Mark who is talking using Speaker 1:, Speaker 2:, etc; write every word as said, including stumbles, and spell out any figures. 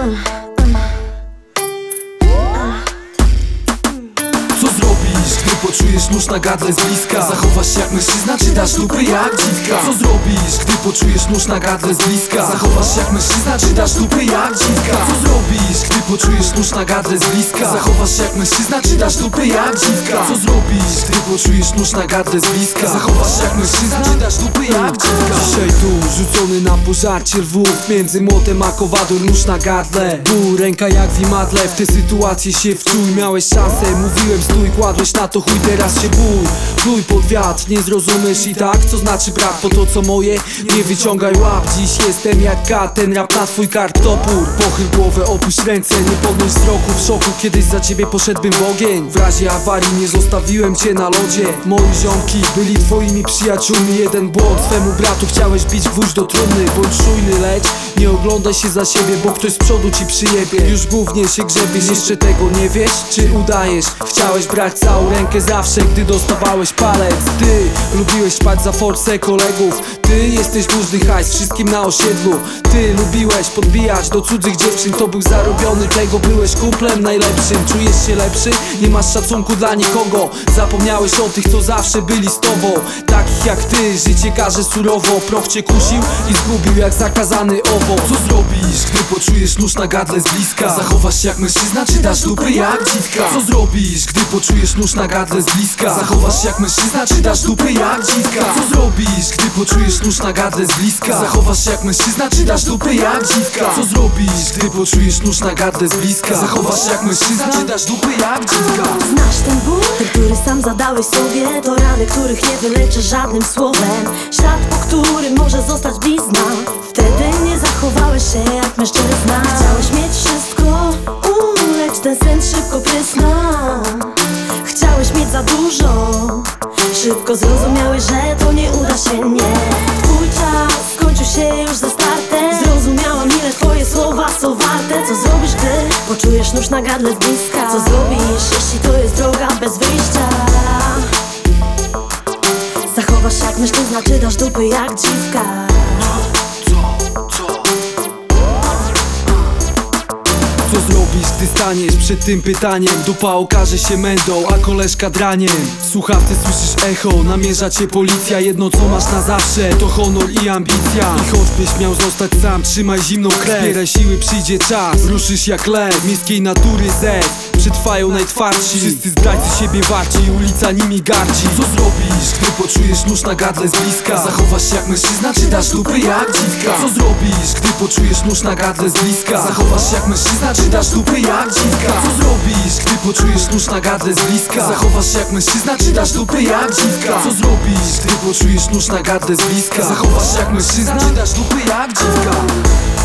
Speaker 1: Co zrobisz, gdy poczujesz nóż na gardle z bliska? Zachowasz się jak mężczyzna, czy dasz dupy jak dziwka? Co zrobisz, gdy poczujesz nóż na gardle z bliska? Zachowasz się jak mężczyzna, czy dasz dupy jak dziwka? Co zrobisz, gdy poczujesz nóż na gardle z bliska? Zachowasz się jak mężczyzna, czy dasz dupy jak dziwka? Co zrobisz, gdy poczujesz nóż na gardle z bliska? Zachowasz się jak mężczyzna, czy dasz dupy jak dziwka? Dzisiaj tu, rzucony na pożarcie lwów, między młotem a kowadłem nóż na gardle. Tu ręka jak w imadle, w tę sytuację się wczuj. Miałeś szansę, mówiłem stój, kładłeś na to chuj, teraz się bój. Pluj pod wiatr, nie zrozumiesz i tak, co znaczy brak po to co moje, nie wyciągaj łap. Dziś jestem jak kat, ten rap na twój kark topór. Pochyl głowę, opuść ręce, nie podnoś wzroku. W szoku, kiedyś za ciebie poszedłbym w ogień. W razie awarii nie zostawiłem cię na lodzie. Moi ziomki byli twoimi przyjaciółmi. Jeden błąd, swemu bratu chciałeś bić gwóźdź do trumny. Bądź czujny, lecz nie oglądaj się za siebie, bo ktoś z przodu ci przyjebie. Już głównie się grzebiesz, jeszcze tego nie wiesz? Czy udajesz? Chciałeś brać całą rękę zawsze, gdy dostawałeś palec. Ty lubiłeś spać za forsę kolegów. Ty jesteś dłużny hajs wszystkim na osiedlu. Ty lubiłeś podbijać do cudzych dziewczyn. To był zarobiony, tego byłeś kumplem najlepszym. Czujesz się lepszy? Nie masz szacunku dla nikogo. Zapomniałeś o tych, co zawsze byli z tobą. Takich jak ty, życie karze surowo. Proch cię kusił i zgubił jak zakazany owoc. Co zrobisz, gdy poczujesz nóż na gardle z bliska? Zachowasz się jak mężczyzna, czy dasz dupy jak dziwka? Co zrobisz, gdy poczujesz nóż na gardle z bliska? Zachowasz się jak mężczyzna, czy dasz dupy jak dziwka? Co zrobisz, gdy poczujesz nóż na gardle z bliska? Zachowasz się jak mężczyzna, czy dasz dupy jak dziwka? Co zrobisz, gdy poczujesz nóż na gardle z bliska? Zachowasz się jak mężczyzna, czy dasz dupy jak dziwka?
Speaker 2: Znasz ten ból, ten, który sam zadałeś sobie. To rany, których nie wyleczy żadnym słowem. Ślad, po którym może zostać blizna. Wtedy nie zachowałeś się jak mężczyzna. Chciałeś mieć wszystko, u, lecz ten sen szybko prysnął. Chciałeś mieć za dużo, szybko zrozumiałeś, że to nie uda się, nie. Twój czas skończył się już ze startem. Zrozumiałam, ile twoje słowa są warte. Co zrobisz, gdy poczujesz nóż na gardle z bliska? Co zrobisz, jeśli to jest droga bez wyjścia? Zachowasz się jak mężczyzna, czy dasz dupy jak dziwka?
Speaker 1: Co zrobisz, gdy staniesz przed tym pytaniem? Dupa okaże się mędą, a koleżka draniem. W słuchawce słyszysz echo, namierza cię policja. Jedno co masz na zawsze, to honor i ambicja. I choćbyś miał zostać sam, trzymaj zimną krew. Zbieraj siły, przyjdzie czas, ruszysz jak lew. Miejskiej natury zew, przetrwają najtwardsi. Wszyscy zdrajcy siebie warci, ulica nimi gardzi. Co zrobisz, gdy poczujesz nóż na gardle z bliska? Zachowasz się jak mężczyzna, czy dasz dupy jak dziwka? Co zrobisz, gdy poczujesz nóż na gardle z bliska? Zachowasz się jak mężczyzna, czy dasz dupy jak dziwka? Co zrobisz, gdy poczujesz nóż na gardle z bliska? Zachowasz się jak mężczyzna, czy dasz dupy jak dziwka? Co zrobisz, gdy poczujesz nóż na gardle z bliska? Zachowasz się jak mężczyzna, czy dasz dupy jak dziwka?